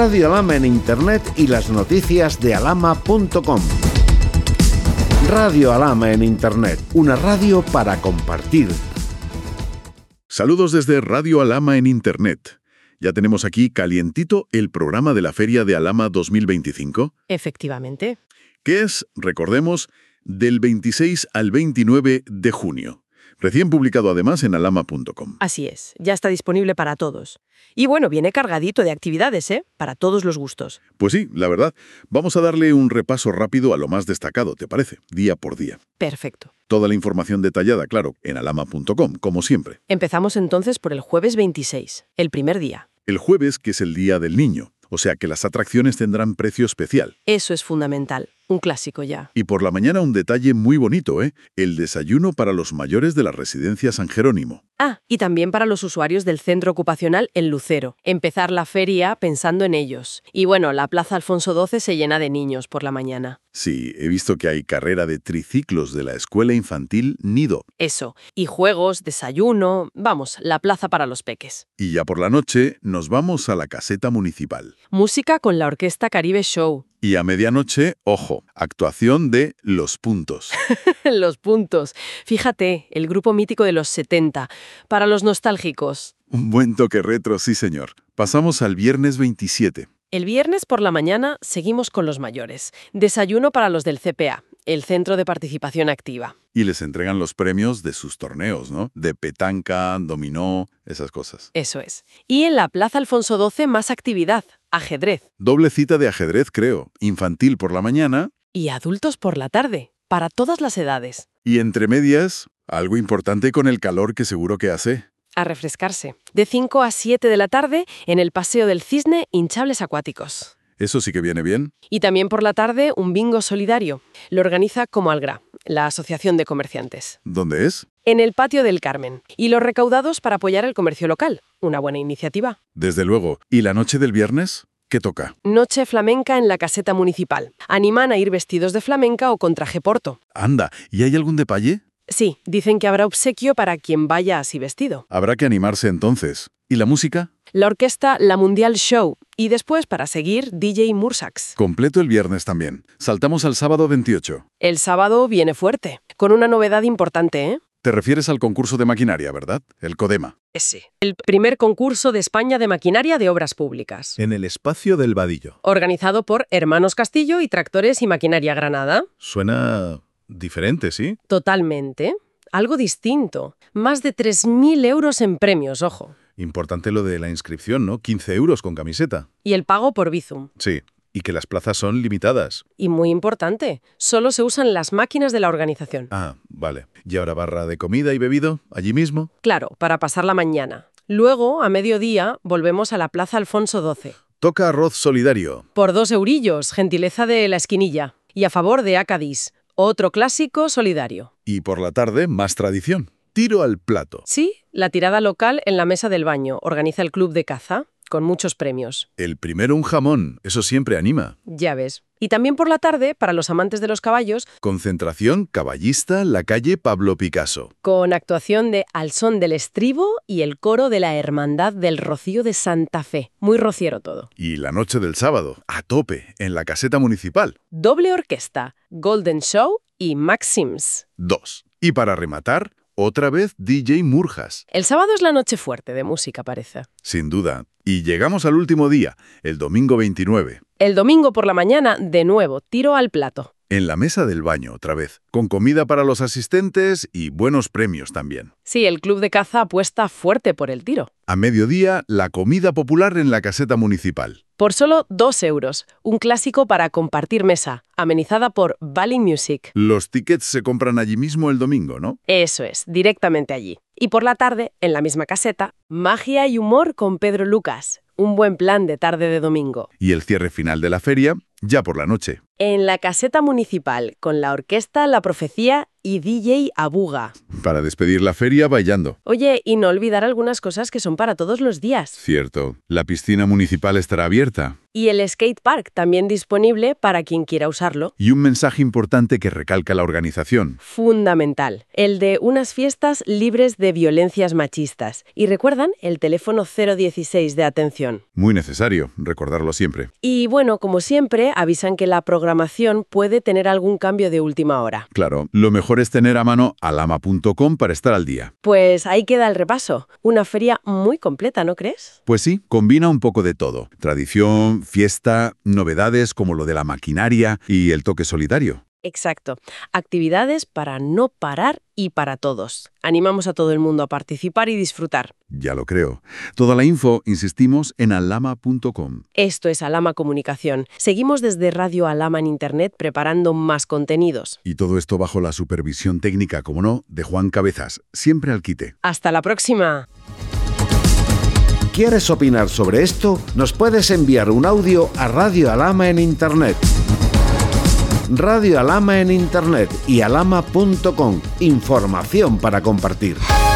Radio Alhama en Internet y las noticias de alhama.com. Radio Alhama en Internet, una radio para compartir. Saludos desde Radio Alhama en Internet. Ya tenemos aquí calientito el programa de la Feria de Alhama 2025. Efectivamente. Que es, recordemos, del 26 al 29 de junio. Recién publicado además en alhama.com. Así es, ya está disponible para todos. Y bueno, viene cargadito de actividades, para todos los gustos. Pues sí, la verdad. Vamos a darle un repaso rápido a lo más destacado, ¿te parece? Día por día. Perfecto. Toda la información detallada, claro, en alhama.com, como siempre. Empezamos entonces por el jueves 26, el primer día. El jueves, que es el Día del Niño, o sea que las atracciones tendrán precio especial. Eso es fundamental, un clásico ya. Y por la mañana un detalle muy bonito, el desayuno para los mayores de la residencia San Jerónimo. Ah, y también para los usuarios del centro ocupacional en Lucero. Empezar la feria pensando en ellos. Y bueno, la Plaza Alfonso XII se llena de niños por la mañana. Sí, he visto que hay carrera de triciclos de la Escuela Infantil Nido. Eso, y juegos, desayuno, vamos, la plaza para los peques. Y ya por la noche nos vamos a la caseta municipal. Música con la Orquesta Caribe Show. Y a medianoche, ojo, actuación de Los Puntos. Los Puntos. Fíjate, el grupo mítico de los 70, para los nostálgicos. Un buen toque retro, sí señor. Pasamos al viernes 27. El viernes por la mañana seguimos con los mayores. Desayuno para los del CPA, el Centro de Participación Activa. Y les entregan los premios de sus torneos, ¿no? De petanca, dominó, esas cosas. Eso es. Y en la Plaza Alfonso XII más actividad, ajedrez. Doble cita de ajedrez, creo. Infantil por la mañana. Y adultos por la tarde, para todas las edades. Y entre medias, algo importante con el calor que seguro que hace. A refrescarse. De 5 a 7 de la tarde, en el Paseo del Cisne, hinchables acuáticos. Eso sí que viene bien. Y también por la tarde, un bingo solidario. Lo organiza Comalgra, la Asociación de Comerciantes. ¿Dónde es? En el Patio del Carmen. Y los recaudados para apoyar el comercio local. Una buena iniciativa. Desde luego. ¿Y la noche del viernes? ¿Qué toca? Noche flamenca en la caseta municipal. Animan a ir vestidos de flamenca o con traje porto. Anda, ¿y hay algún detalle? Sí, dicen que habrá obsequio para quien vaya así vestido. Habrá que animarse entonces. ¿Y la música? La orquesta La Mundial Show. Y después, para seguir, DJ Mursax. Completo el viernes también. Saltamos al sábado 28. El sábado viene fuerte, con una novedad importante, Te refieres al concurso de maquinaria, ¿verdad? El CODEMA. Ese. El primer concurso de España de maquinaria de obras públicas. En el espacio del Vadillo. Organizado por Hermanos Castillo y Tractores y Maquinaria Granada. Suena diferente, ¿sí? Totalmente. Algo distinto. Más de 3.000 euros en premios, ojo. Importante lo de la inscripción, ¿no? 15 euros con camiseta. Y el pago por Bizum. Sí, y que las plazas son limitadas. Y muy importante, solo se usan las máquinas de la organización. Ah, vale. ¿Y ahora barra de comida y bebido? ¿Allí mismo? Claro, para pasar la mañana. Luego, a mediodía, volvemos a la Plaza Alfonso XII. Toca arroz solidario. Por 2 eurillos, gentileza de la esquinilla. Y a favor de Acadis, otro clásico solidario. Y por la tarde, más tradición. Tiro al plato. Sí, la tirada local en la mesa del baño. Organiza el Club de Caza, con muchos premios. El primero un jamón. Eso siempre anima. Ya ves. Y también por la tarde, para los amantes de los caballos, Concentración caballista, la calle Pablo Picasso. con actuación de Al Son del Estribo y el coro de la Hermandad del Rocío de Santa Fe. Muy rociero todo. Y la noche del sábado, a tope, en la caseta municipal. Doble orquesta, Golden Show y Maxims. 2. Y para rematar, otra vez DJ Murjas. El sábado es la noche fuerte de música, parece. Sin duda. Y llegamos al último día, el domingo 29. El domingo por la mañana, de nuevo, tiro al plato. En la mesa del baño, otra vez, con comida para los asistentes y buenos premios también. Sí, el Club de Caza apuesta fuerte por el tiro. A mediodía, la comida popular en la caseta municipal. Por solo 2 euros, un clásico para compartir mesa, amenizada por Valley Music. Los tickets se compran allí mismo el domingo, ¿no? Eso es, directamente allí. Y por la tarde, en la misma caseta, magia y humor con Pedro Lucas. Un buen plan de tarde de domingo. Y el cierre final de la feria, ya por la noche. En la caseta municipal, con la orquesta La Profecía y DJ Abuga. Para despedir la feria bailando. Oye, y no olvidar algunas cosas que son para todos los días. Cierto, la piscina municipal estará abierta. Y el skate park también disponible para quien quiera usarlo. Y un mensaje importante que recalca la organización. Fundamental, el de unas fiestas libres de violencias machistas. Y recuerdan el teléfono 016 de atención. Muy necesario, recordarlo siempre. Y bueno, como siempre, avisan que la programación puede tener algún cambio de última hora. Claro, lo mejor es tener a mano alama.com para estar al día. Pues ahí queda el repaso. Una feria muy completa, ¿no crees? Pues sí, combina un poco de todo. Tradición, fiesta, novedades como lo de la maquinaria y el toque solidario. Exacto. Actividades para no parar y para todos. Animamos a todo el mundo a participar y disfrutar. Ya lo creo. Toda la info, insistimos, en alama.com. Esto es Alama Comunicación. Seguimos desde Radio Alama en Internet preparando más contenidos. Y todo esto bajo la supervisión técnica, como no, de Juan Cabezas, siempre al quite. ¡Hasta la próxima! ¿Quieres opinar sobre esto? Nos puedes enviar un audio a Radio Alama en Internet. Radio Alama en Internet y alama.com. Información para compartir.